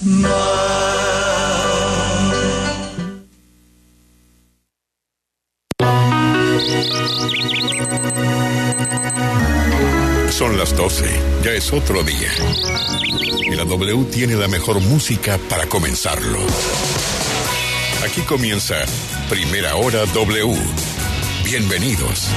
Son las 12, ya es otro día. Y la W tiene la mejor música para comenzarlo. Aquí comienza Primera Hora W. Bienvenidos.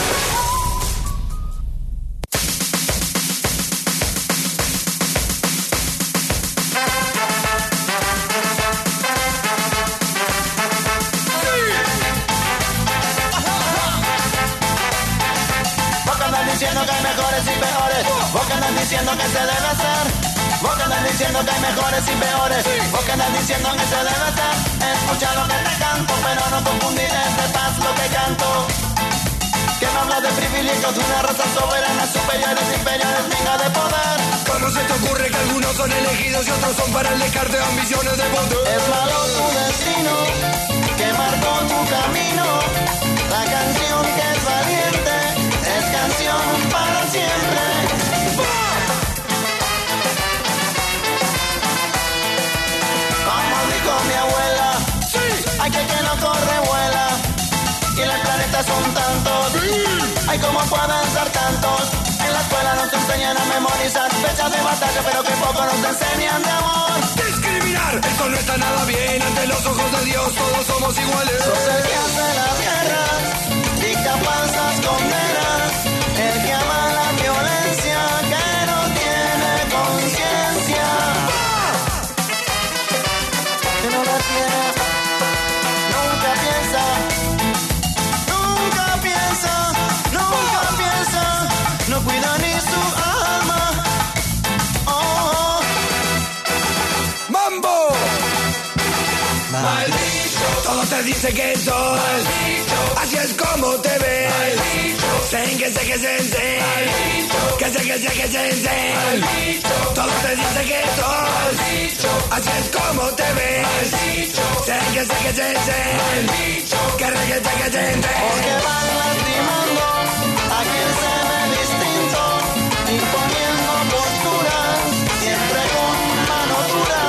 Diciendo que hay mejores y peores, vos que andas diciendo que se debe hacer, vos que andas diciendo que hay mejores y peores, vos que andas diciendo que se debe hacer, escucha lo que te canto, pero no confundir de paz lo que canto, que me habla de privilegios de una raza soberana, superiores, inferiores, venga de poder. ¿Cómo se te ocurre que algunos son elegidos y otros son para el descarte de ambiciones de poder? Es malo tu destino, que marcó tu camino, la canción que es valiente, es canción para siempre. Como dijo mi abuela, hay que no corre vuela, y los planetas son tantos, hay como pueden ser tantos. En la escuela nos enseñan a memorizar fechas de batalla, pero que poco nos enseñan de amor. Discriminar, eso no está nada bien. Ante los ojos de Dios todos somos iguales. Sos el que hace las guerras, dicta falsas condenas, el que ama la violencia, que no tiene conciencia. Que no la tiene, nunca piensa, nunca piensa, nunca piensa, no cuida ni su alma. Oh. ¡Mambo! Maldito, todo te dice que sos maldito, así es como te ves. Maldito, sen que sé que sensei, que sé que sé que sensei. Maldito, todo te dice que sos maldito, así es como te ves. Maldito, sen que sé que sensei, que sé que sé que sensei. Porque van lastimando a quien se ve distinto, imponiendo posturas, siempre con mano dura.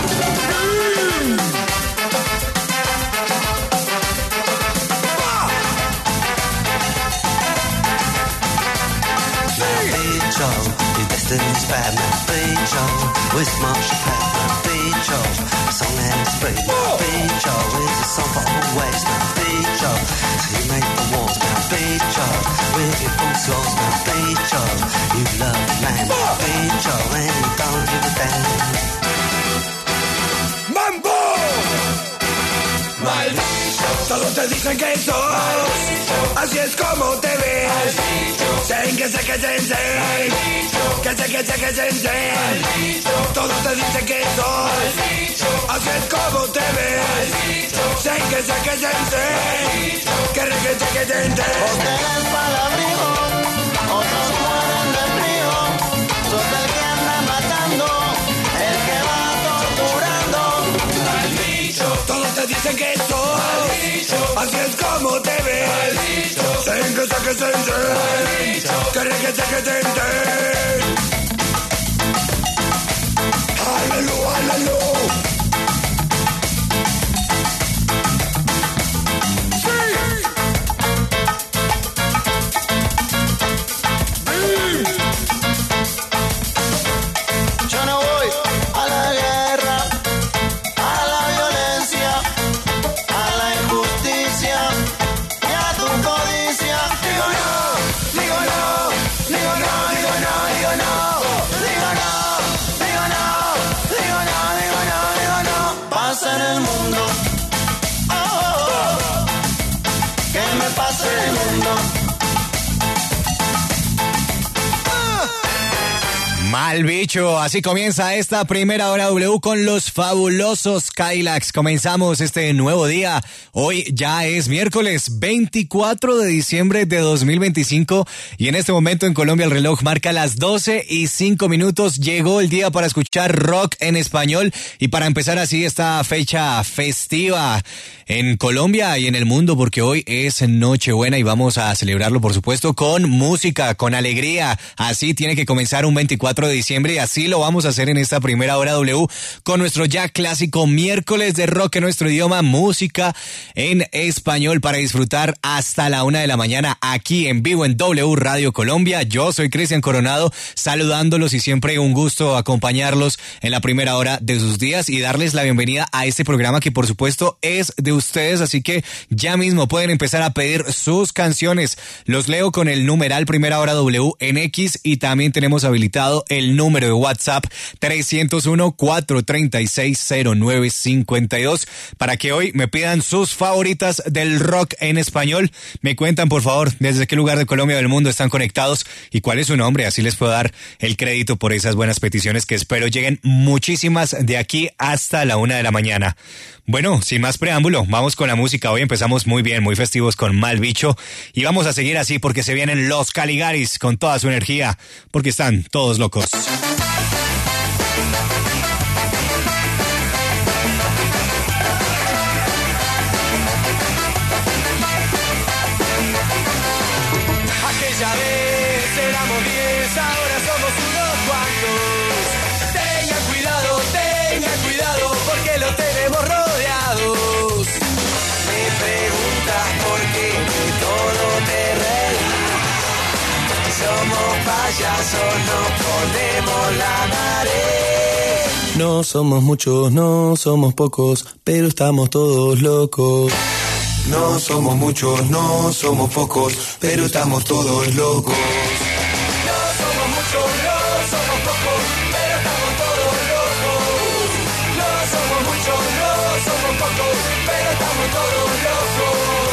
Your destiny's bad, now Bejo, with Marsha Pat, now Bejo, a song and it's free, now Bejo, is a song for always, now Bejo, so you make the walls, now Bejo, with your full souls, now Bejo, you love the land, now Bejo, and you don't give a damn. ¡Mambo! Maldito, todos te dicen que sos maldito, así es como te ves. Maldito, sen que sé que sensei, que sé que sé que sensei. Maldito, todos te dicen que sos maldito, así es como te ves. Maldito, sen que sé que sensei, que sé que sé que sensei. Porque eres palabrijo, otros mueren de frío, sos el que anda matando, el que va torturando. Maldito, todos te dicen que sos maldito, así es como te ves. Maldito, sen que sé que sensei, que sé que sé que sensei. Aleluya, aleluya. Yo no voy a la guerra, a la violencia, a la injusticia y a tu codicia. Digo no, digo no, digo no, digo no, digo no, digo no, digo no, digo no, digo no, digo no. Pasa en el mundo, oh, oh, oh. ¿Qué me pasa en el mundo? Mal bicho, así comienza esta primera hora W con los fabulosos Skylax. Comenzamos este nuevo día. Hoy ya es miércoles 24 de diciembre de 2025 y en este momento en Colombia el reloj marca las 12:05. Llegó el día para escuchar rock en español y para empezar así esta fecha festiva en Colombia y en el mundo, porque hoy es Nochebuena y vamos a celebrarlo por supuesto con música, con alegría. Así tiene que comenzar un 24 24 de diciembre y así lo vamos a hacer en esta primera hora W con nuestro ya clásico miércoles de rock en nuestro idioma, música en español para disfrutar hasta la 1 de la mañana aquí en vivo en W Radio Colombia. Yo soy Cristian Coronado saludándolos y siempre un gusto acompañarlos en la primera hora de sus días y darles la bienvenida a este programa que por supuesto es de ustedes, así que ya mismo pueden empezar a pedir sus canciones. Los leo con el numeral Primera Hora W en X y también tenemos habilitado el número de WhatsApp 301-436-0952 para que hoy me pidan sus favoritas del rock en español. Me cuentan por favor desde qué lugar de Colombia o del mundo están conectados y cuál es su nombre, así les puedo dar el crédito por esas buenas peticiones que espero lleguen muchísimas de aquí hasta la 1 de la mañana. Bueno, sin más preámbulo, vamos con la música. Hoy empezamos muy bien, muy festivos con Mal Bicho y vamos a seguir así porque se vienen los Caligaris con toda su energía, porque están todos locos. Aquella vez éramos 10, ahora somos unos cuantos. Tengan cuidado, porque lo tenemos rodeados. Me preguntas por qué de todo te reís. Somos payasos, nos ponemos la nariz. No somos muchos, no somos pocos, pero estamos todos locos. No somos muchos, no somos pocos, pero estamos todos locos. No somos muchos, no somos pocos, pero estamos todos locos. No somos muchos, no somos pocos, pero estamos todos locos.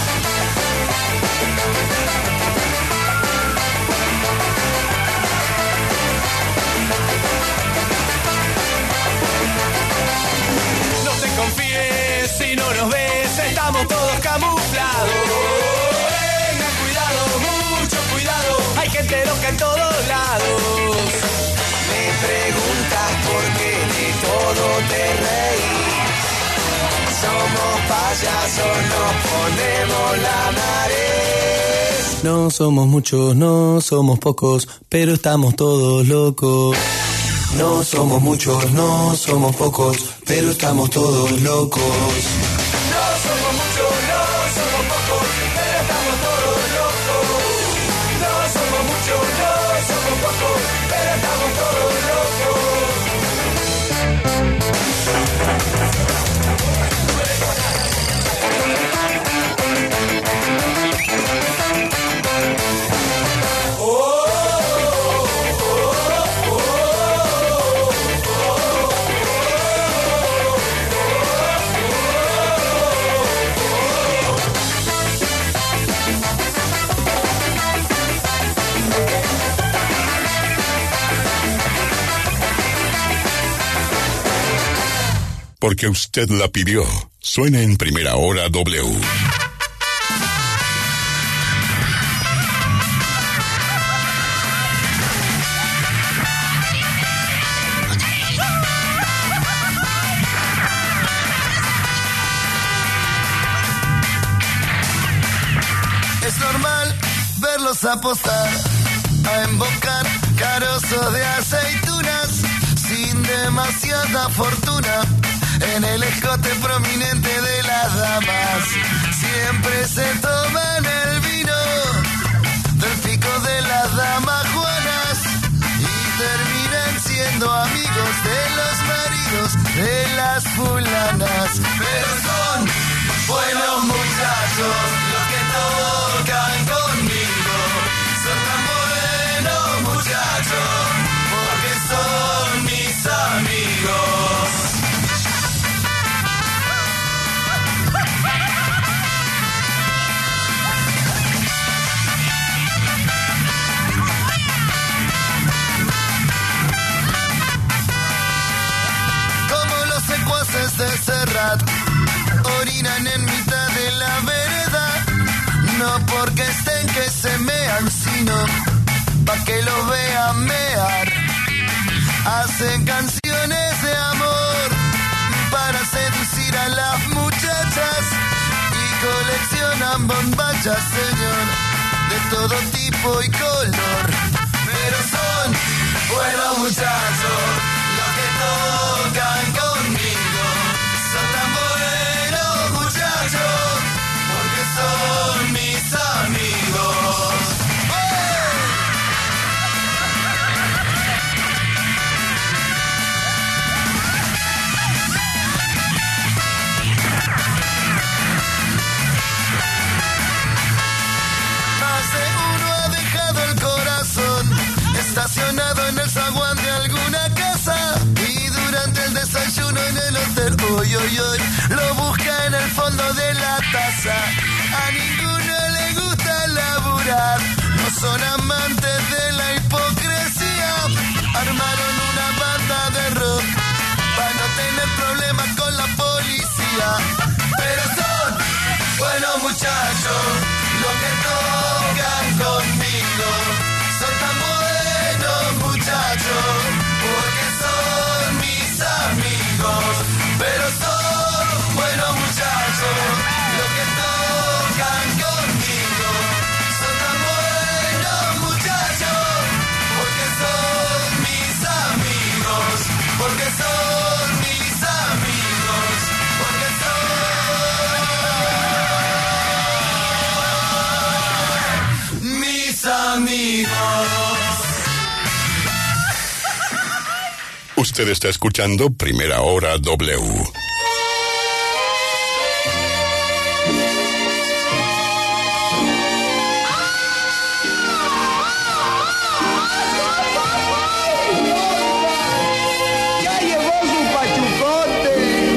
No te confíes si no nos ves, estamos todos camuflados. Tengan cuidado, mucho cuidado, hay gente loca en todos lados. Me preguntas por qué de todo te reís. Somos payasos, nos ponemos la nariz. No somos muchos, no somos pocos, pero estamos todos locos. No somos muchos, no somos pocos, pero estamos todos locos. No somos muchos, no somos pocos, pero estamos todos locos. No somos muchos, no somos pocos, pero estamos todos locos. Porque usted la pidió. Suena en Primera Hora W. Es normal verlos apostar a embocar carozos de aceitunas sin demasiada fortuna. En el escote prominente de las damas siempre se toman el vino del pico de las damas juanas y terminan siendo amigos de los maridos de las fulanas. Pero son buenos muchachos los que tocan conmigo. Son tan buenos muchachos porque son mis amigos. De Serrat orinan en mitad de la vereda, no porque estén que se mean, sino pa' que los vean mear. Hacen canciones de amor para seducir a las muchachas y coleccionan bombachas, señor, de todo tipo y color. Pero son buenos muchachos, los que tocan conmigo. Son tan buenos muchachos, porque son mis amigos. Más de uno ha dejado el corazón estacionado en el zaguán de alguna casa, y durante el desayuno en el hotel, uy, uy, uy, lo busca en el fondo de la taza. A ninguno le gusta laburar, no son amantes de la hipocresía. Armaron una banda de rock para no tener problemas con la policía. Pero son buenos muchachos los que tocan conmigo. Son tan buenos muchachos porque son mis amigos. Pero son buenos muchachos los que tocan conmigo. Son tan buenos muchachos porque son mis amigos. Porque son mis amigos. Porque son mis amigos. Usted está escuchando Primera Hora W. Ya llegó su pachucote.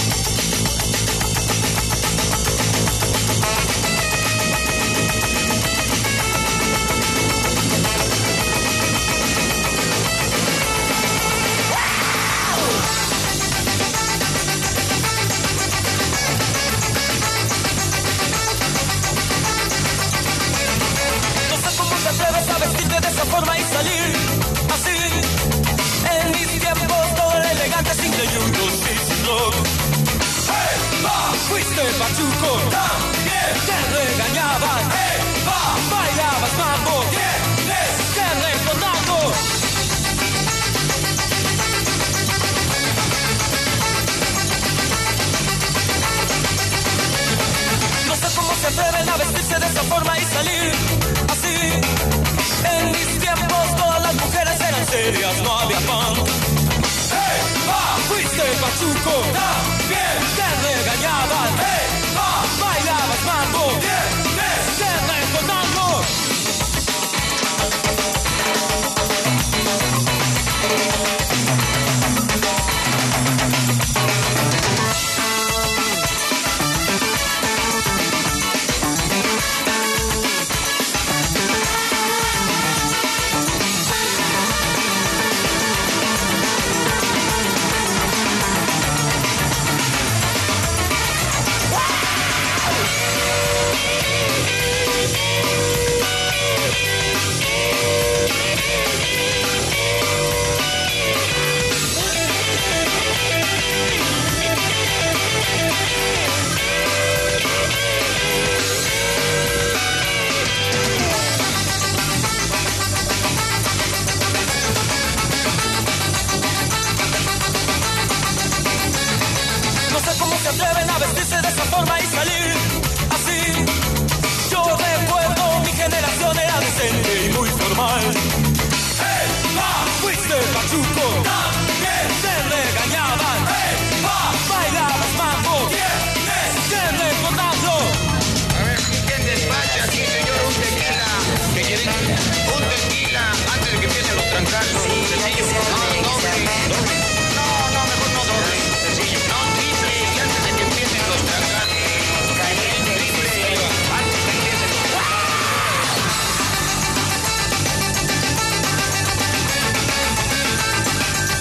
No sé cómo te atreves a vestirte de esa forma y salir así. En mis tiempos todo era elegante, sin creyudos y sin rock. ¡Hey, va! Fuiste pachuco, también te regañaban. ¡Hey, va! Bailabas mambo, tienes que recordarlo. No sé cómo se atreven a vestirse de esa forma y salir así. En mis tiempos todas las mujeres eran serias, no había pan. ¡Hey, va! Fuiste pachuco, también te regañaban. ¡Hey, va! Bailabas mambo, tienes que recordarlo. No sé cómo se atreven a vestirse de esa forma y salir así. Yo recuerdo mi generación era decente y muy formal. ¡Hey, va! Fuiste pachuco, también te regañaban. ¡Hey, va! Bailabas mambo, tienes que recordarlo. A ver, ¿quién despacha aquí, señor? Un tequila. ¿Qué quieren? Un tequila antes de que empiecen los trancazos. Sencillo. No, doble. No, mejor no doble. Sencillo. No, triple. Y antes de que empiecen los trancazos. Triple. Antes de que empiecen los trancazos.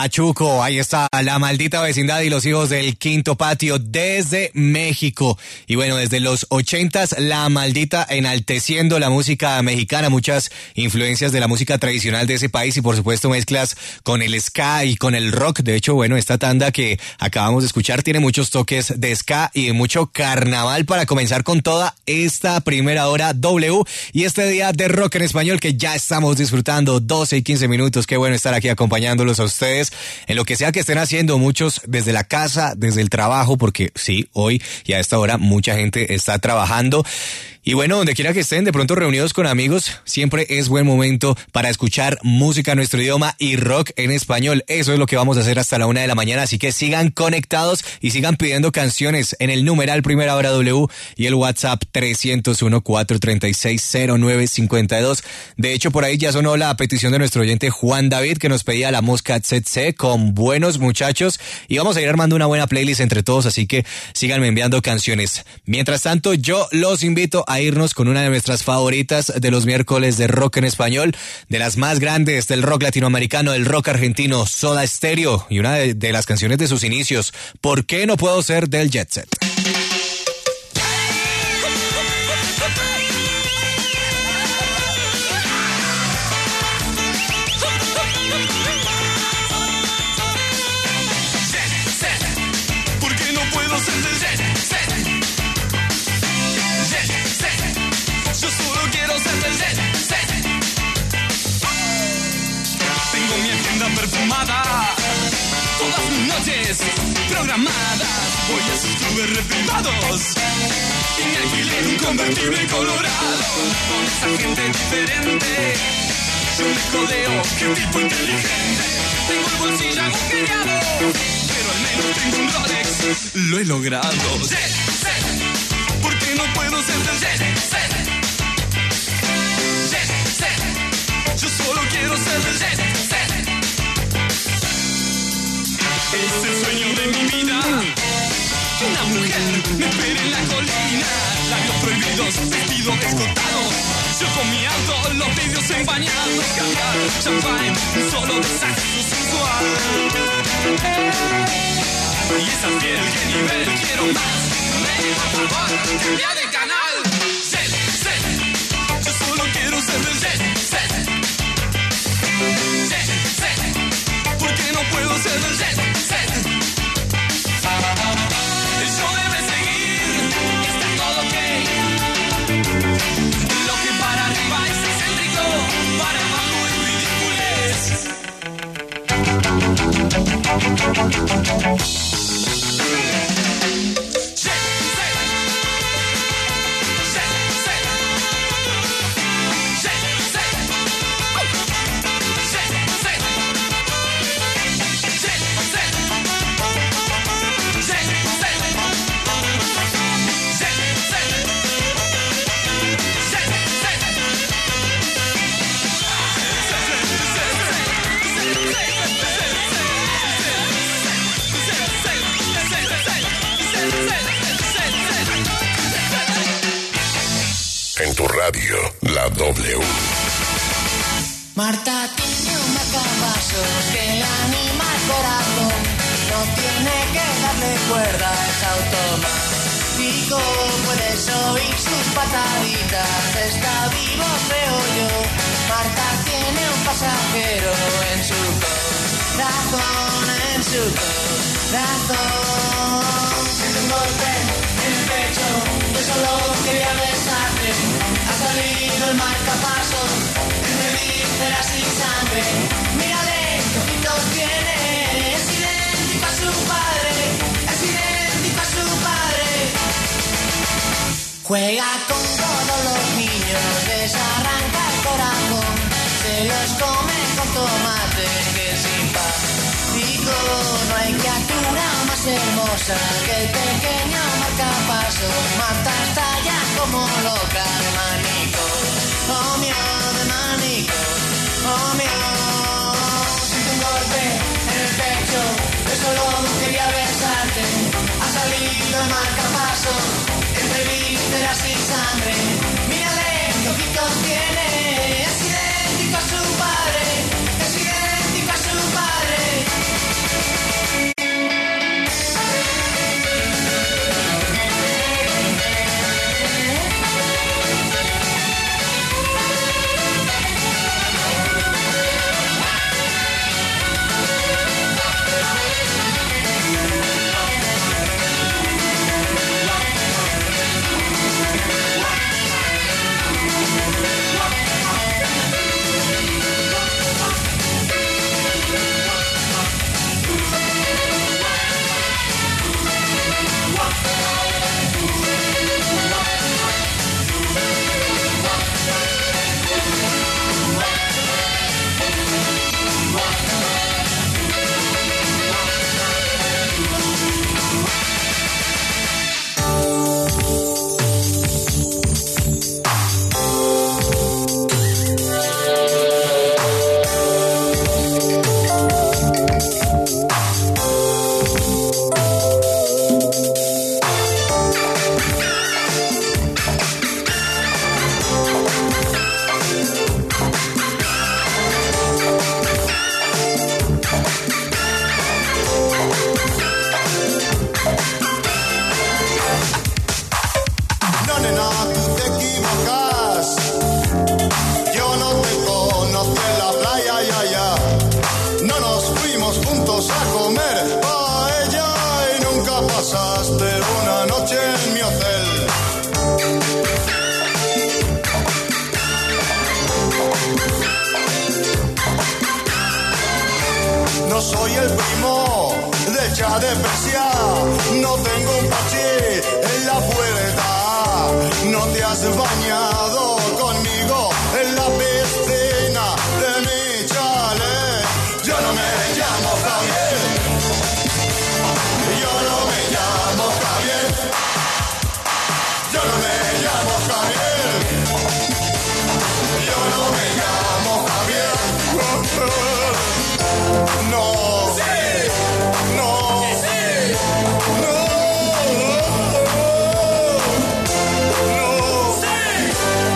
Pachuco. Ahí está La Maldita Vecindad y Los Hijos del Quinto Patio desde México. Y bueno, desde los 80s, La Maldita enalteciendo la música mexicana, muchas influencias de la música tradicional de ese país y por supuesto mezclas con el ska y con el rock. De hecho, bueno, esta tanda que acabamos de escuchar tiene muchos toques de ska y de mucho carnaval para comenzar con toda esta primera hora W y este día de rock en español que ya estamos disfrutando 12 y 15 minutos. Qué bueno estar aquí acompañándolos a ustedes en lo que sea que estén haciendo, muchos desde la casa, desde el trabajo, porque sí, hoy y a esta hora mucha gente está trabajando. Y bueno, donde quiera que estén, de pronto reunidos con amigos, siempre es buen momento para escuchar música en nuestro idioma y rock en español. Eso es lo que vamos a hacer hasta la 1 de la mañana, así que sigan conectados y sigan pidiendo canciones en el numeral Primera Hora W y el WhatsApp 301-436-0952. De hecho, por ahí ya sonó la petición de nuestro oyente Juan David, que nos pedía la Mosca ZZ con Buenos Muchachos, y vamos a ir armando una buena playlist entre todos, así que síganme enviando canciones. Mientras tanto, yo los invito a irnos con una de nuestras favoritas de los miércoles de rock en español, de las más grandes del rock latinoamericano, del rock argentino, Soda Stereo, y una de las canciones de sus inicios, ¿Por qué no puedo ser del Jet Set? Perfumada, todas mis noches programadas, voy a sus clubes reprimados y me alquilé un convertible colorado. Con esa gente diferente yo me codeo, qué tipo inteligente. Tengo el bolsillo agujereado, pero al menos tengo un Rolex, lo he logrado. Jet set, ¿por qué no puedo ser del jet set? Jet set, yo solo quiero ser del jet set. Es el sueño de mi vida, que una mujer me espere en la colina. Labios prohibidos, vestido escotado, yo con mi auto, los vidrios empañados. Caviar, champán, un solo de sexo sensual. Y esa piel, qué nivel, quiero más. Por favor, cambia de canal. Jet set, yo solo quiero ser del jet set. Jet set, ¿por qué no puedo ser del jet set? El show debe seguir, está todo ok. Lo que para arriba es excéntrico, para abajo es ridiculez. En tu radio, la W. Marta tiene un marcapasos que le anima el corazón. No tiene que darle cuerda, es automático. Puedes oír sus pataditas, está vivo, creo yo. Marta tiene un pasajero en su corazón, en su corazón. Siento un golpe en el pecho, yo solo quería besarte. Ha salido el marcapasos entre vísceras y sangre. Mírale, qué ojitos tiene. Es idéntico a su padre, es idéntico a su padre. Juega con todos los niños, les arranca el corazón, se los come con tomate, que simpático. No hay criatura más hermosa que el pequeño marcapasos. Marta está ya como loca de manico, oh mío, de manico, oh mío. Siento un golpe en el pecho, yo solo quería besarte. Ha salido el marcapasos entre vísceras y sangre. Mírale, qué ojitos tiene. Es idéntico a su padre, es idéntico a su padre. comer paella y nunca pasaste una noche en mi hotel. No soy el primo de Cha de Persia, no tengo un parche en la puerta. No te has bañado conmigo en la piscina de mi chalet. Yo no me llamo Javier, yo no me llamo Javier, yo no me llamo Javier, yo no me llamo Javier. No, sí, no, sí, no, no, sí,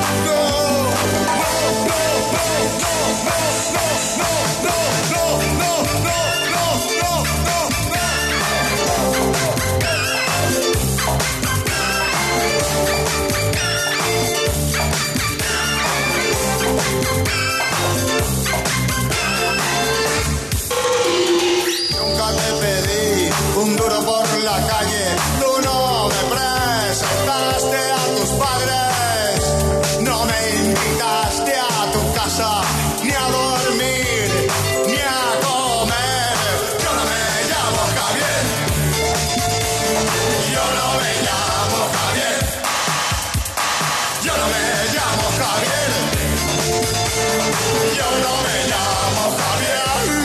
un duro por la calle, tú no me presentaste a tus padres, no me invitaste a tu casa, ni a dormir, ni a comer. Yo no me llamo Javier, yo no me llamo Javier, yo no me llamo Javier, yo no me llamo Javier.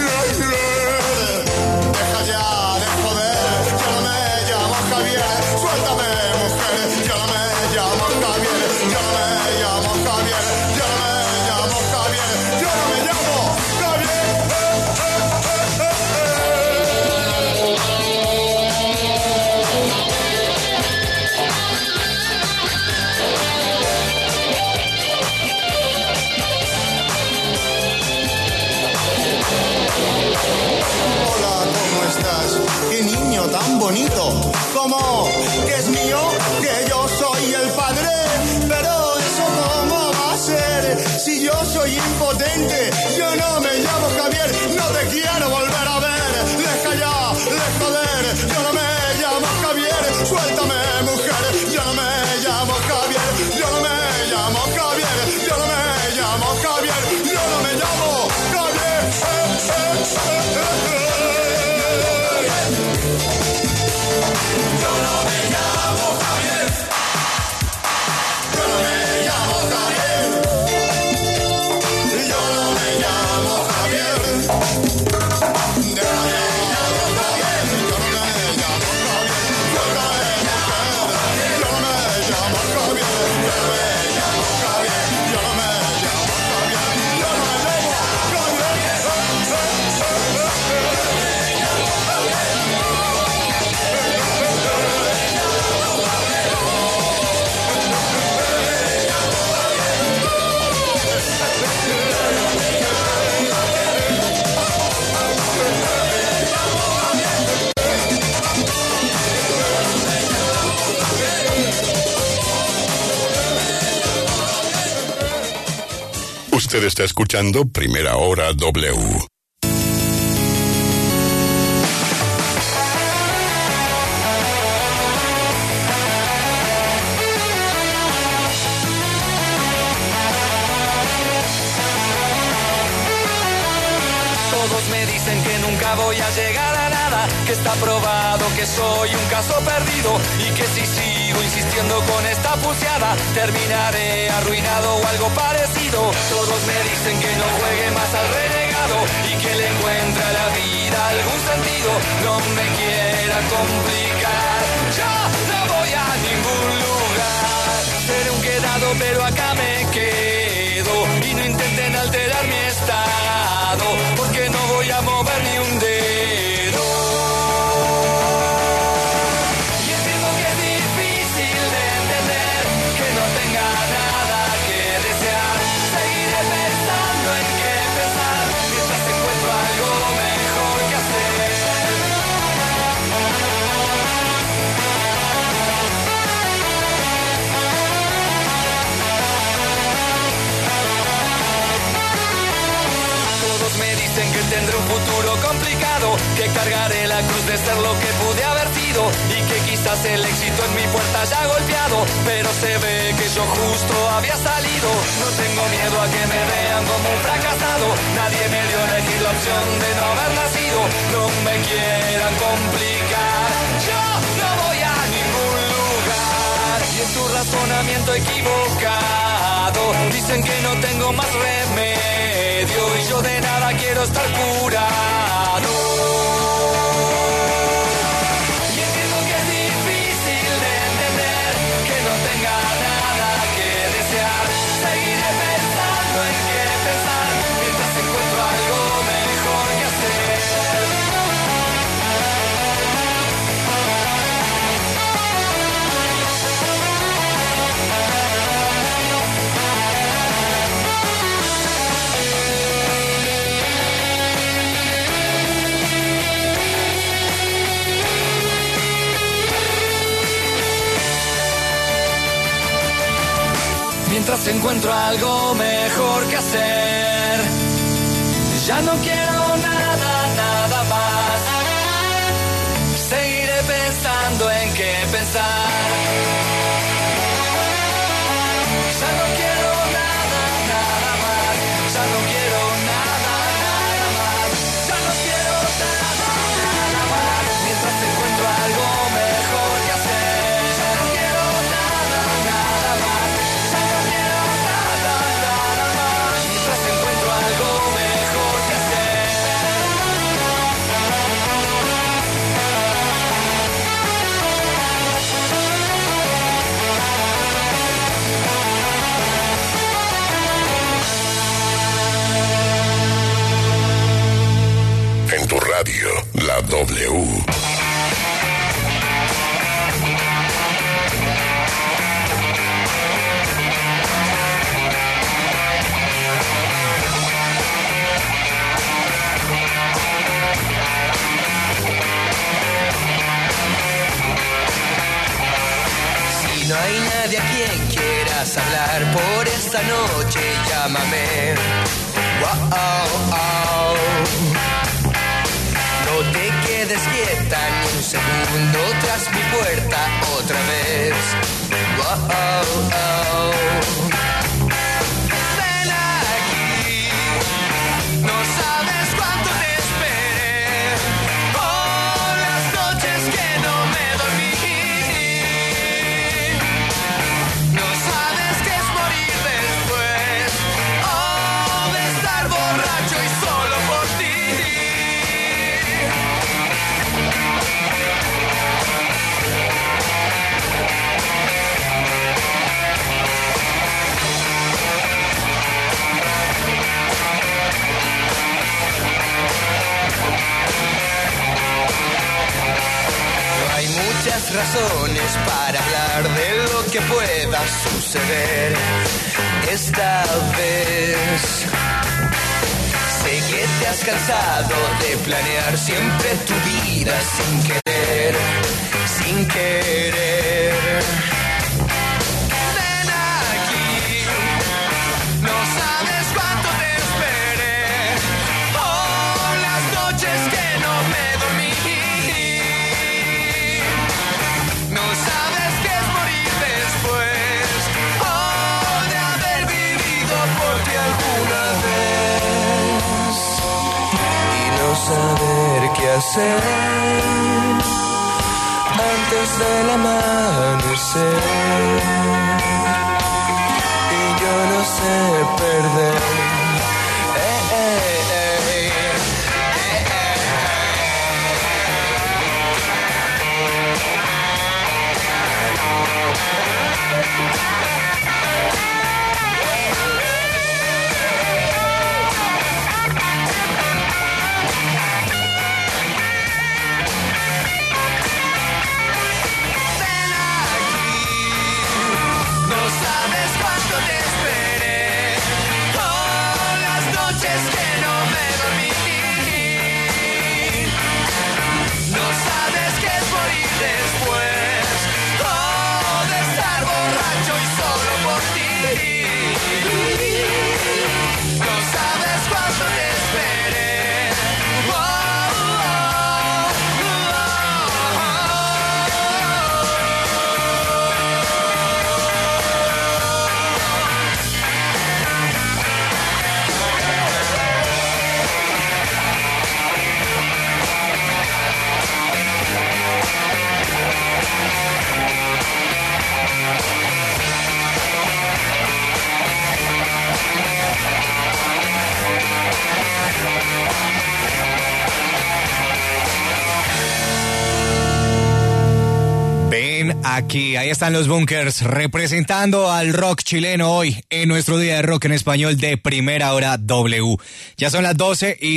Suéltame, mujer, yo no me llamo Javier, yo no me llamo Javier, yo no me llamo Javier, yo no me llamo Javier. Hola, ¿cómo estás? Qué niño tan bonito. ¿Cómo? ¿Que es mío? ¿Que yo soy el padre? Pero eso ¿cómo va a ser? Si yo soy impotente, yo no me llamo Javier, no te quiero volver a ver. Deja ya de joder, yo no me llamo Javier. Suéltame, mujer, yo no me llamo Javier, yo no me llamo Javier, yo no me llamo Javier, yo no me llamo Javier. Yo no me llamo Javier, yo no me llamo Javier, yo no me llamo Javier, yo no me llamo Javier, yo no me llamo Javier, yo no me llamo Javier, yo no me llamo Javier, yo no me llamo Javier, yo no me llamo Javier, yo no me llamo Usted está escuchando Primera Hora W. Todos me dicen que nunca voy a llegar a nada, que está probado que soy un caso perdido y que si sigo insistiendo con esta puseada terminaré arruinado o algo parecido. Todos me dicen que no juegue más al renegado y que le encuentre a la vida algún sentido. No me quiera complicar, yo no voy a ningún lugar. Seré un quedado pero acá me quedo y no intenten alterar mi estado, porque no voy a mover ni un dedo. Y entiendo que es difícil de entender que no tenga nada que desear. Seguiré pensando en qué pensar mientras encuentro algo mejor que hacer. cargaré la cruz de ser lo que pude haber sido y que quizás el éxito en mi puerta haya golpeado, pero se ve que yo justo había salido. No tengo miedo a que me vean como un fracasado, nadie me dio a elegir la opción de no haber nacido. No me quieran complicar, yo no voy a ningún lugar. Y en tu razonamiento equivocado dicen que no tengo más remedio y yo de nada quiero estar curado. Y entiendo que es difícil de entender que no tenga nada que desear. Seguiré pensando en qué pensar mientras encuentro algo mejor que hacer. Mientras encuentro algo mejor que hacer, ya no quiero nada más. Seguiré pensando en qué pensar. Ya no quiero nada más. Ya no quiero nada más. Ya no quiero nada más. Mientras encuentro algo mejor que hacer, ya no quiero nada más. Ya no quiero nada más. Mientras encuentro algo mejor que hacer. En tu radio, la W. Si no hay nadie a quien quieras hablar por esta noche, llámame. Wow. No te quedes quieta ni un segundo tras mi puerta otra vez. Wow. Ven aquí, no sabes cuánto te esperé. Oh, las noches que no me dormí. No sabes qué es morir después. Oh, de estar borracho y solo por ti. No hay muchas razones para hablar de lo que pueda suceder esta vez. Sé que te has cansado de planear siempre tu vida sin querer. Ven aquí, no sabes cuánto te esperé. Oh, las noches que no me dormí. No sabes qué es morir después. Oh, de haber vivido por ti alguna vez. Y no saber qué hacer antes del amanecer. Y yo no sé perder. No sabes cuánto te esperé. Oh, Aquí, ahí están los Bunkers representando al rock chileno hoy en nuestro día de rock en español de Primera Hora W. Ya son las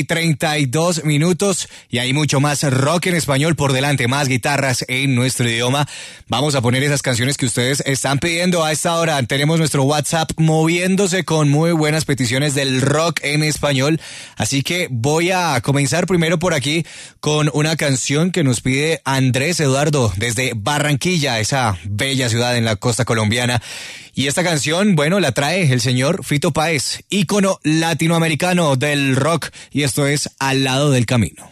12:32 y hay mucho más rock en español por delante, más guitarras en nuestro idioma. Vamos a poner esas canciones que ustedes están pidiendo a esta hora. Tenemos nuestro WhatsApp moviéndose con muy buenas peticiones del rock en español. Así que voy a comenzar primero por aquí con una canción que nos pide Andrés Eduardo desde Barranquilla, esa bella ciudad en la costa colombiana. Y esta canción, bueno, la trae el señor Fito Páez, ícono latinoamericano del rock, y esto es Al lado del camino.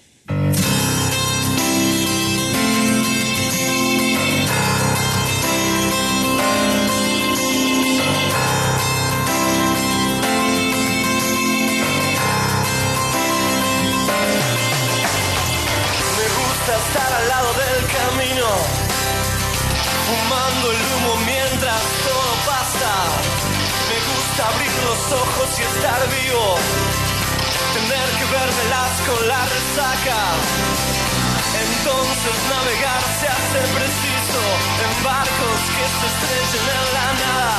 Me gusta estar al lado del camino, fumando el humo mientras todo pasa. Me gusta abrir los ojos y estar vivo, tener que vérmelas con la resaca. Entonces navegar se hace preciso en barcos que se estrellen en la nada.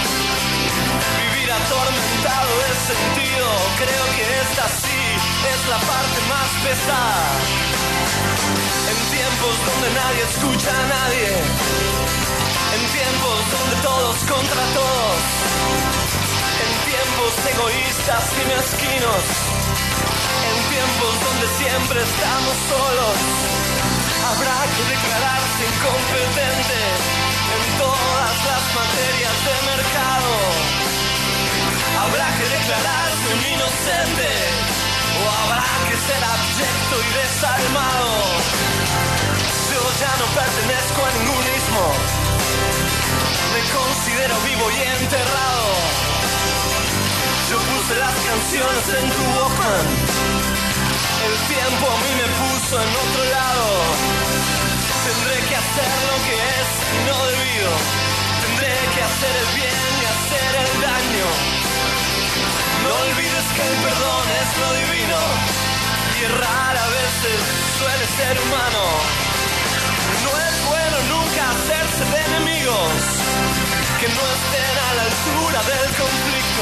Vivir atormentado es sentido, creo que esta sí es la parte más pesada. En tiempos donde nadie escucha a nadie, en tiempos donde todos contra todos, en tiempos egoístas y mezquinos, en tiempos donde siempre estamos solos, habrá que declararse incompetente en todas las materias de mercado. Habrá que declararse un inocente, o habrá que ser abyecto y desalmado. Yo ya no pertenezco a ningún ismo, me considero vivo y enterrado. Yo puse las canciones en tu Walkman, el tiempo a mí me puso en otro lado. Tendré que hacer lo que es no debido, tendré que hacer el bien y hacer el daño. No olvides que el perdón es lo divino, y errar a veces suele ser humano. No es bueno nunca hacerse de enemigos que no estén a la altura del conflicto,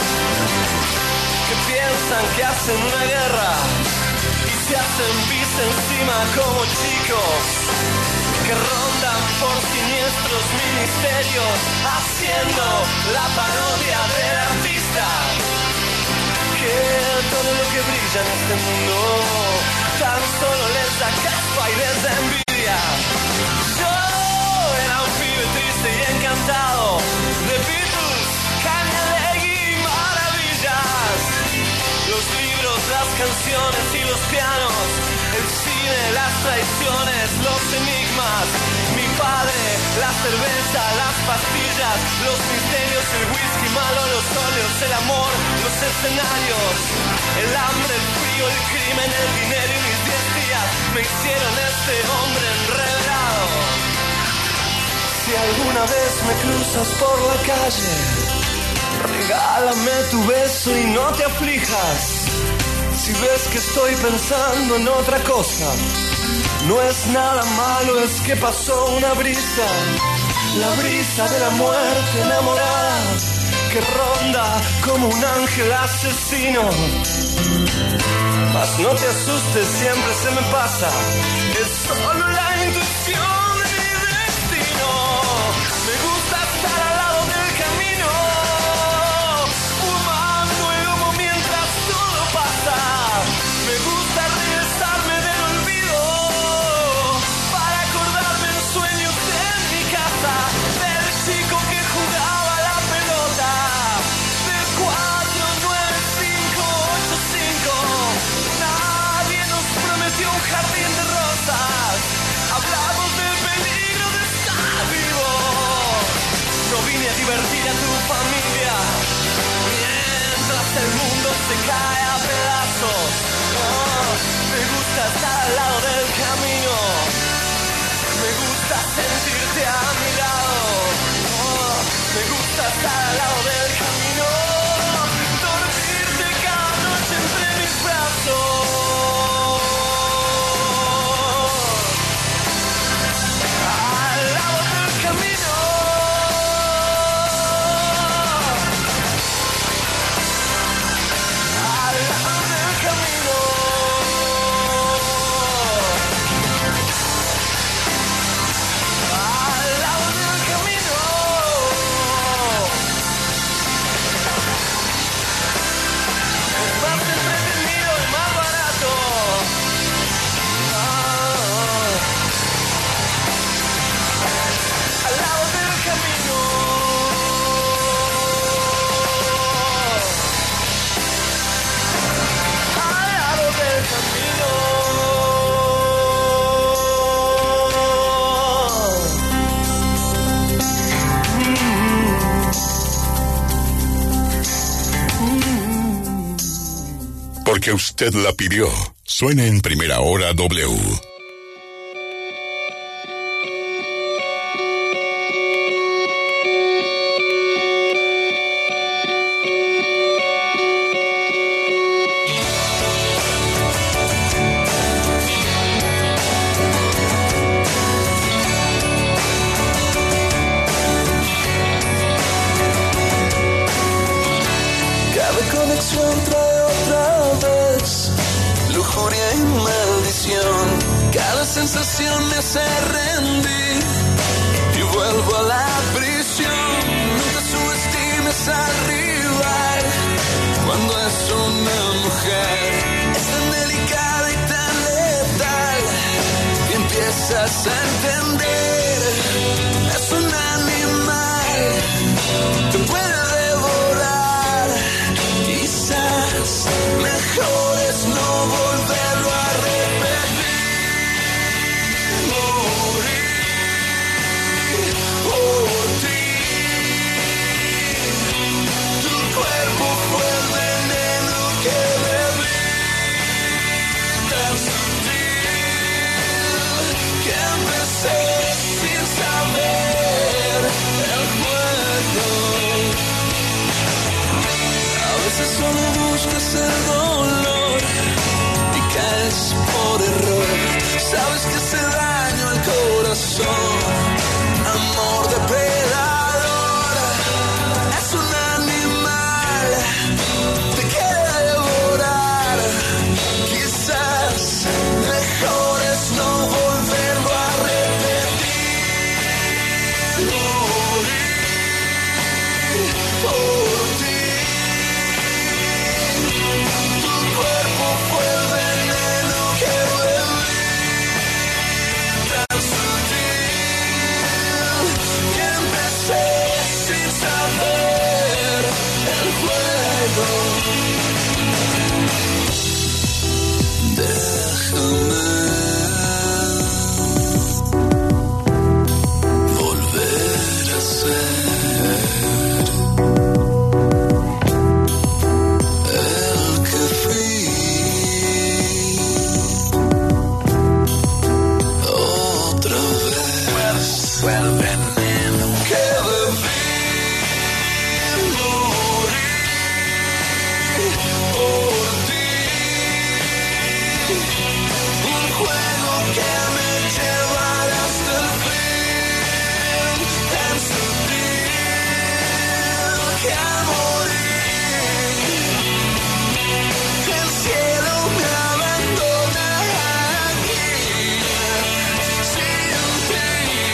que piensan que hacen una guerra y se hacen pis encima como chicos, que rondan por siniestros ministerios haciendo la parodia del artista. Que todo lo que brilla en este mundo tan solo les da caspa y les da envidia. Yo era un pibe triste y encantado de Beatles, Cañalegui y maravillas. Los libros, las canciones y los pianos, el cine, las traiciones, los enigmas. Mi padre, la cerveza, las pastillas, los misterios, el whisky malo, los óleos, el amor, los escenarios, el hambre, el frío, el crimen, el dinero y mis 10 días me hicieron este hombre enredado. Si alguna vez me cruzas por la calle, regálame tu beso y no te aflijas. Si ves que estoy pensando en otra cosa, no es nada malo, es que pasó una brisa, la brisa de la muerte enamorada, que ronda como un ángel asesino. Mas no te asustes, siempre se me pasa, es solo la intuición de mi destino. Me gusta estar al lado del camino, fumando el humo mientras todo pasa. Me gusta regresarme del olvido para acordarme en sueños en mi casa, del chico que jugaba la pelota, del 4-9-5-8-5. Nadie nos prometió un jardín de rosas, hablamos del peligro de estar vivo. No vine a divertir a tu familia mientras el mundo se cae a pedazos. Oh, me gusta estar al lado del camino, me gusta sentirte a mi lado. Oh, me gusta estar al lado del camino, dormirte cada noche entre mis brazos. Al lado del porque usted la pidió. Suena en Primera Hora W. Trae otra vez lujuria y maldición. Cada sensación me hace rendir y vuelvo a la prisión. Nunca subestimes al rival cuando es una mujer. Es tan delicada y tan letal que empiezas a entender. Es un animal, te puede devorar. Quizás mejor es no volverlo a repetir. Morir por ti. Tu cuerpo fue el veneno que bebí. Tan sutil que empecé sin saber el juego. A veces solo buscas el dolor y caes por error. Sabes que hace daño al corazón. Amor depredador. Es un animal, te quiere devorar. Quizás mejor es no volverlo a repetir. Morir por ti. Fue el veneno que bebí, tan sutil que empecé sin saber el juego. Déjame volver a ser el que fui. Fue el veneno que bebí. Morir por ti. Un juego que me llevará hasta el fin. Tan sutil que a morir el cielo me abandona aquí. Sin ti.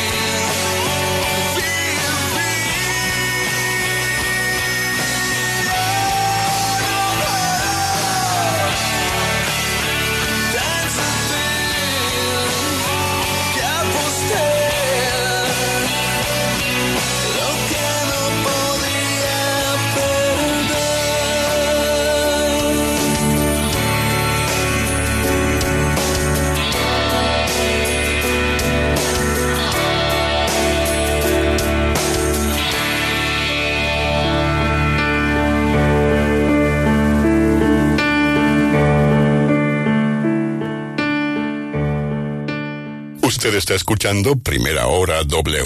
Usted está escuchando Primera Hora W.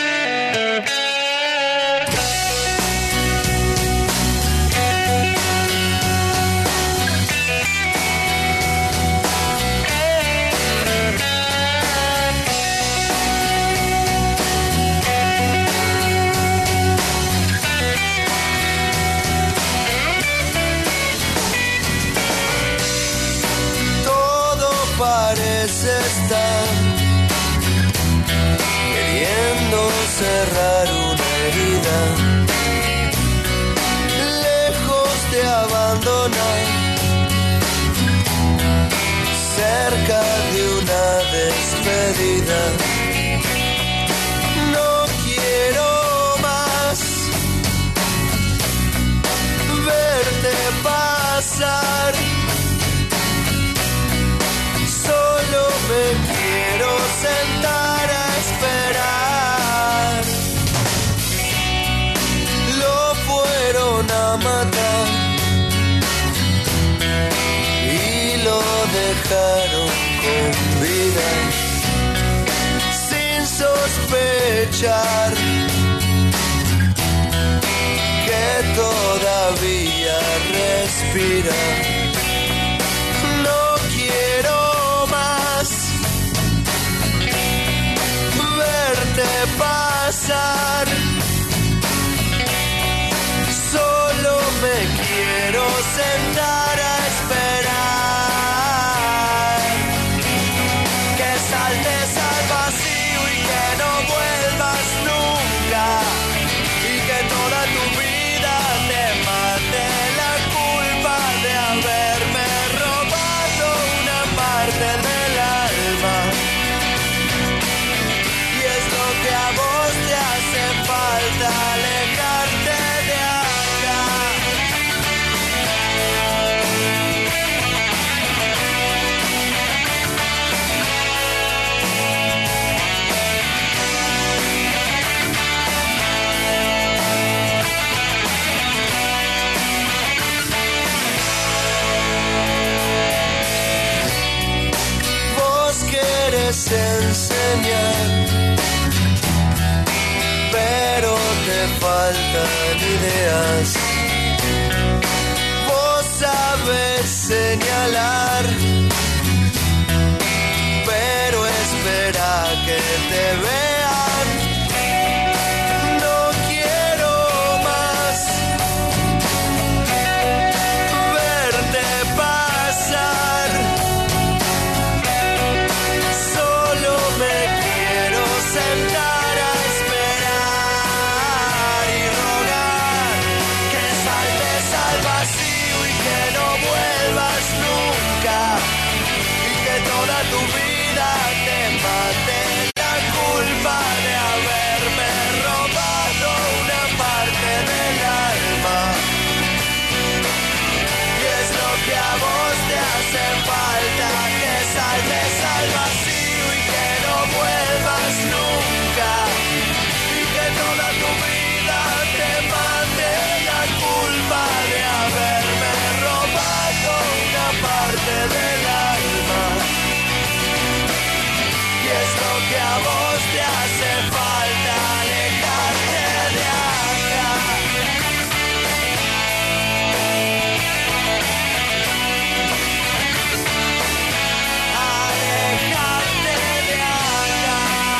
Todo parece estar queriendo cerrar una herida, lejos de abandonar, cerca de una despedida. No quiero más verte pasar, solo me quiero sentar a esperar. Lo fueron a matar sospechar que todavía respira. No quiero más verte pasar. Solo me quiero sentar a esperar que saltes al vacío y que no vuelvas nunca, y que toda tu vida te mate la culpa de haberme robado una parte del alma. Y es lo que a vos te hace falta, alejarte de acá. Vos querés enseñar, pero te faltan ideas. Vos sabes señalar, pero espera que te vean. No quiero más verte pasar. Solo me quiero sentar a esperar y rogar que saltes al vacío y que no vuelvas nunca, y que toda tu vida te mate la culpa de haberme robado una parte del alma. Y es lo que a vos te hace falta, que saltes al vacío y que no vuelvas nunca, y que toda tu vida te mate la culpa de haberme robado una parte del alma. Y es lo que a vos te hace falta, alejarte de acá. Alejarte de acá.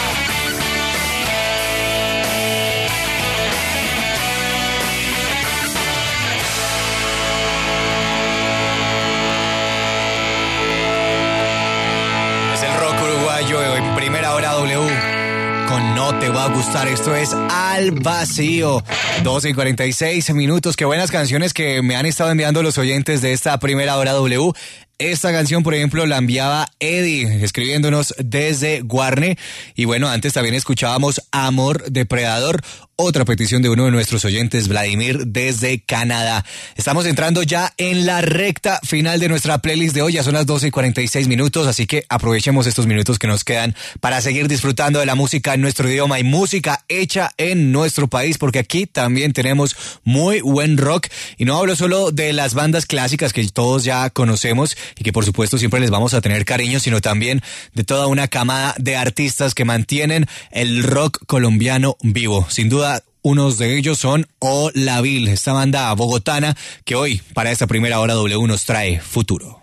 Es el rock uruguayo en Primera Hora W con No Te Va a Gustar. Esto es Al Vacío. 12:46 minutos. Qué buenas canciones que me han estado enviando los oyentes de esta Primera Hora W. Esta canción, por ejemplo, la enviaba Eddie, escribiéndonos desde Guarne. Y bueno, antes también escuchábamos Amor Depredador, otra petición de uno de nuestros oyentes, Vladimir, desde Canadá. Estamos entrando ya en la recta final de nuestra playlist de hoy. Ya son las 12:46 minutos, así que aprovechemos estos minutos que nos quedan para seguir disfrutando de la música en nuestro idioma y música hecha en nuestro país, porque aquí también tenemos muy buen rock. Y no hablo solo de las bandas clásicas que todos ya conocemos y que por supuesto siempre les vamos a tener cariño, sino también de toda una camada de artistas que mantienen el rock colombiano vivo. Sin duda, unos de ellos son Olavil, esta banda bogotana que hoy para esta Primera Hora W nos trae Futuro.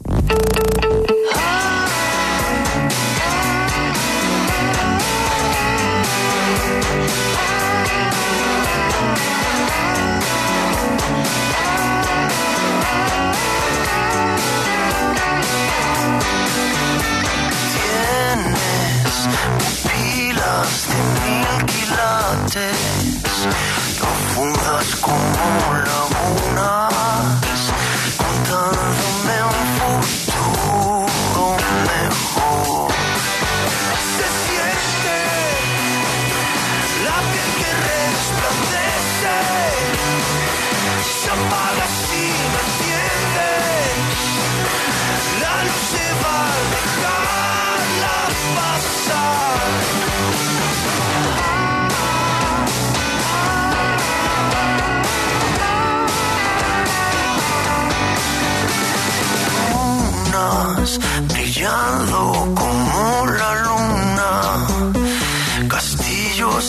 Profundas como lagunas, contándome un futuro mejor. Se siente la piel que resplandece, se apaga si me entiendes. La luz se va a dejarla pasar. Brillando como la luna, castillos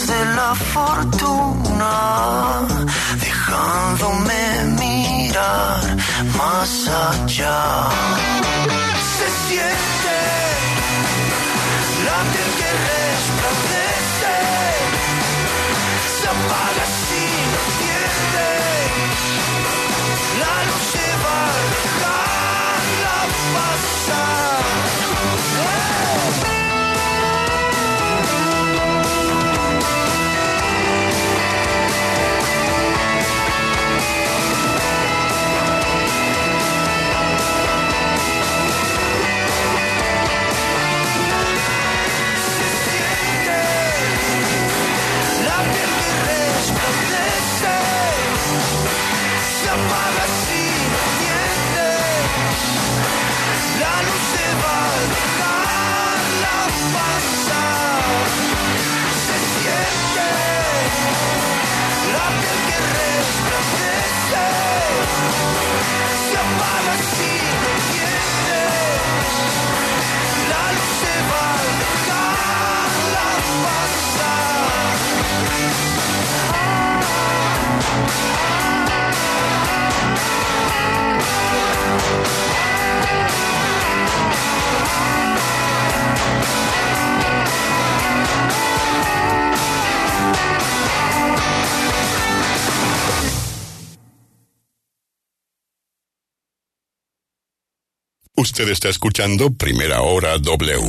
la fortuna, dejándome mirar más allá. Se siente la piel que resplandece, se apaga si no entiende, la luz se va a dejarla pasar. Se apaga si no entiende, la luz se va a dejarla pasar. Se siente la piel que resplandece, se apaga si no entiende, la luz se va a dejarla pasar. Usted está escuchando Primera Hora W.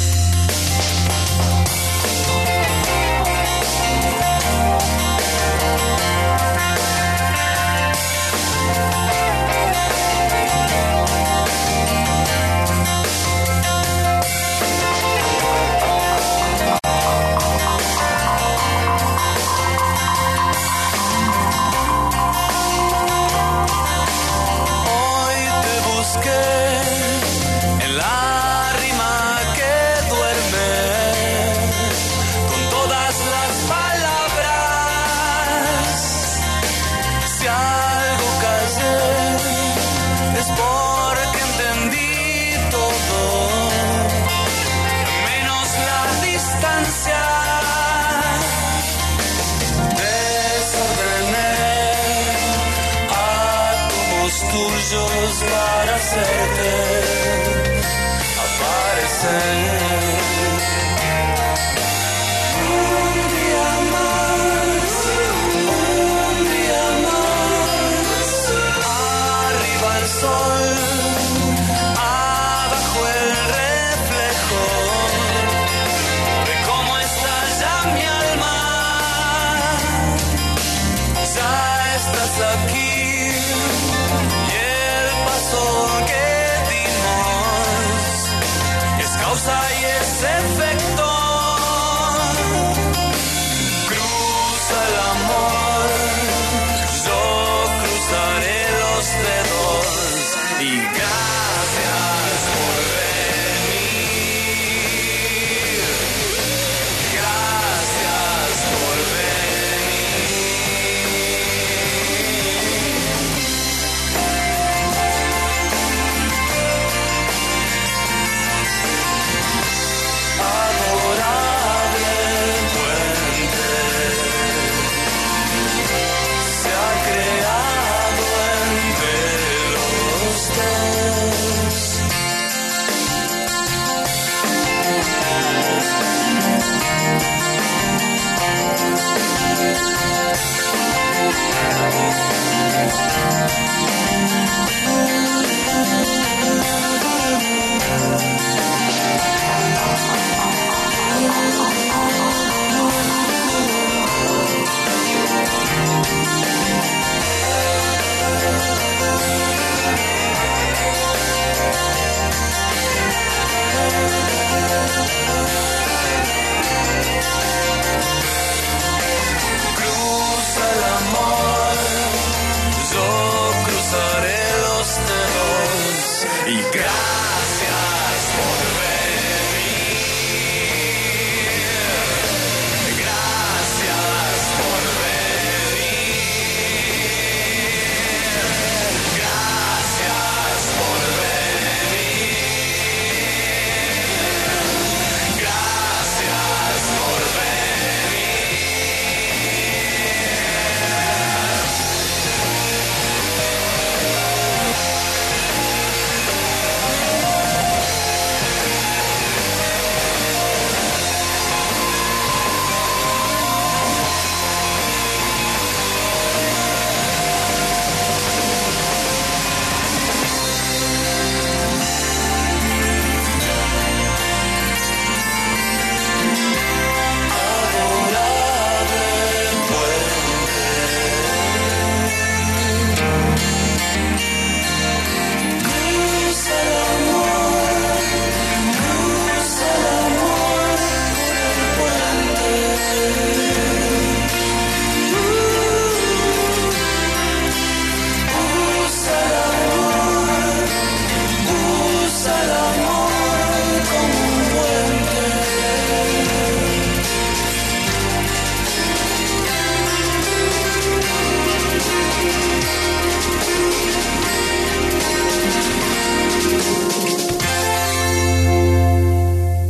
Para hacerte aparecer. Un día más, arriba el sol, abajo el reflejo de cómo estalla mi alma. Ya estás aquí. Que dimos es causa y es efecto. Cruza el amor, yo cruzaré los dedos y gracias por venir. Gracias por venir.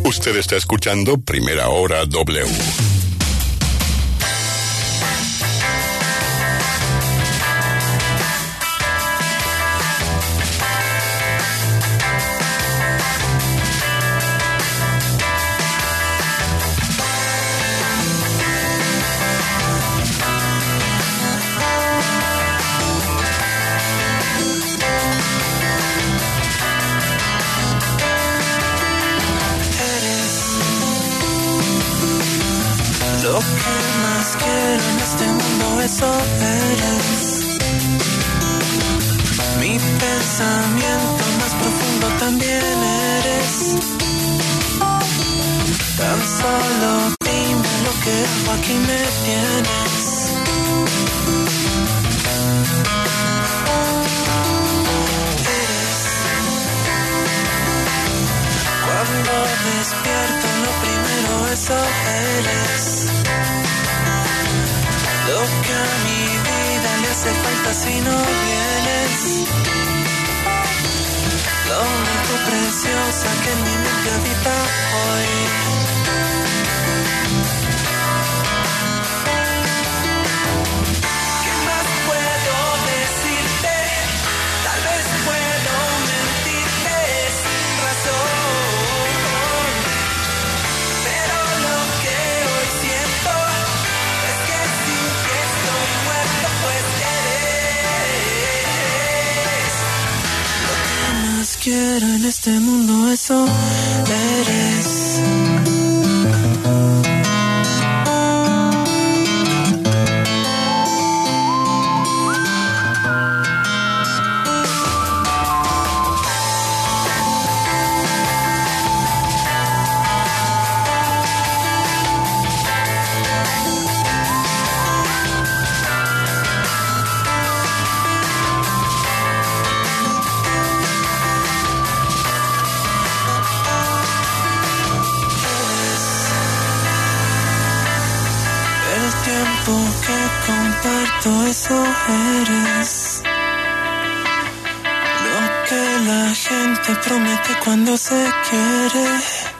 Usted está escuchando Primera Hora W. Lo que más quiero en este mundo, eso eres. Mi pensamiento más profundo también eres. Tan solo dime lo que hago, aquí me tienes. Eres. Cuando despierto lo primero, eso eres. Lo que a mi vida le hace falta si no vienes. Lo único preciosa que en mi mente habita hoy. ¿Qué más puedo decirte? Tal vez puedo mentirte sin razón. Pero lo que hoy siento es que sin que estoy muerto, pues eres. Lo que más quiero en este mundo, eso eres. Que comparto, eso eres. Lo que la gente promete cuando se quiere.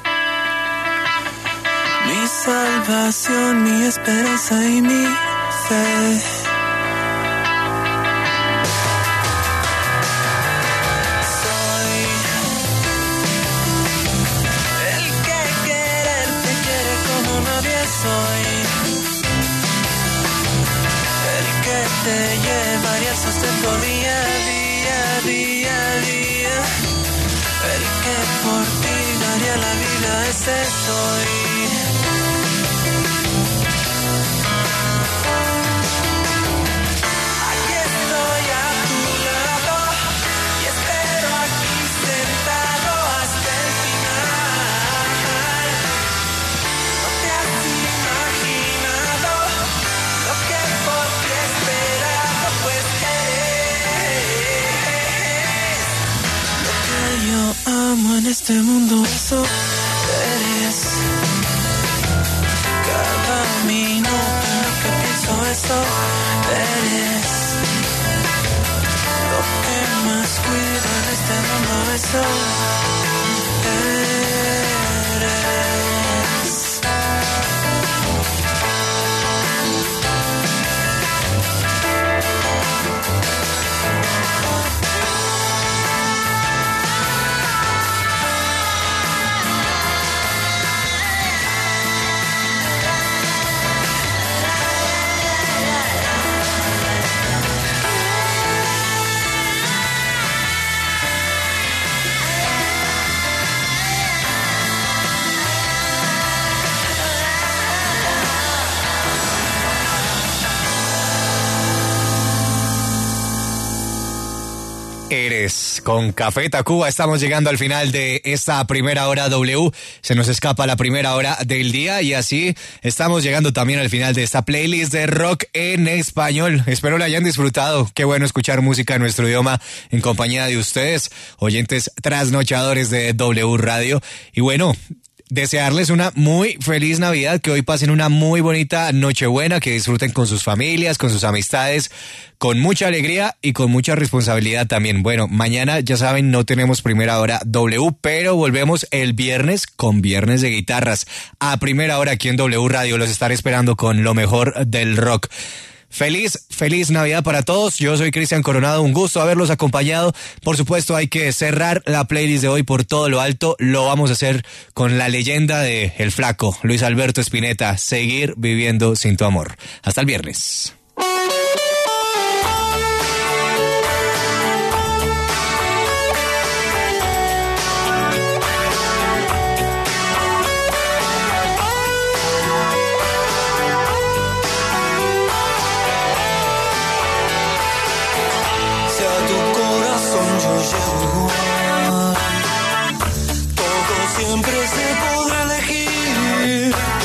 Mi salvación, mi esperanza y mi fe. Soy el que quererte quiere como nadie soy. Te llevaría el sustento día a día, día a día. El que por ti daría la vida, ese soy. Aquí estoy a tu lado y espero aquí sentado hasta el final. No te has imaginado lo que por ti esperado, pues eres. Lo que yo amo en este mundo, eso eres. Cada minuto en lo que pienso, eso eres. Lo que más cuido en este mundo, eso eres. Eres con Café Tacuba. Estamos llegando al final de esta primera hora W. Se nos escapa la primera hora del día y así estamos llegando también al final de esta playlist de rock en español. Espero la hayan disfrutado. Qué bueno escuchar música en nuestro idioma en compañía de ustedes, oyentes trasnochadores de W Radio. Y bueno, desearles una muy feliz Navidad, que hoy pasen una muy bonita Nochebuena, que disfruten con sus familias, con sus amistades, con mucha alegría y con mucha responsabilidad también. Bueno, mañana ya saben, no tenemos Primera Hora W, pero volvemos el viernes con Viernes de Guitarras. A primera hora aquí en W Radio los estaré esperando con lo mejor del rock. Feliz Navidad para todos. Yo soy Cristian Coronado, un gusto haberlos acompañado. Por supuesto, hay que cerrar la playlist de hoy por todo lo alto. Lo vamos a hacer con la leyenda de El Flaco, Luis Alberto Spinetta, Seguir viviendo sin tu amor. Hasta el viernes.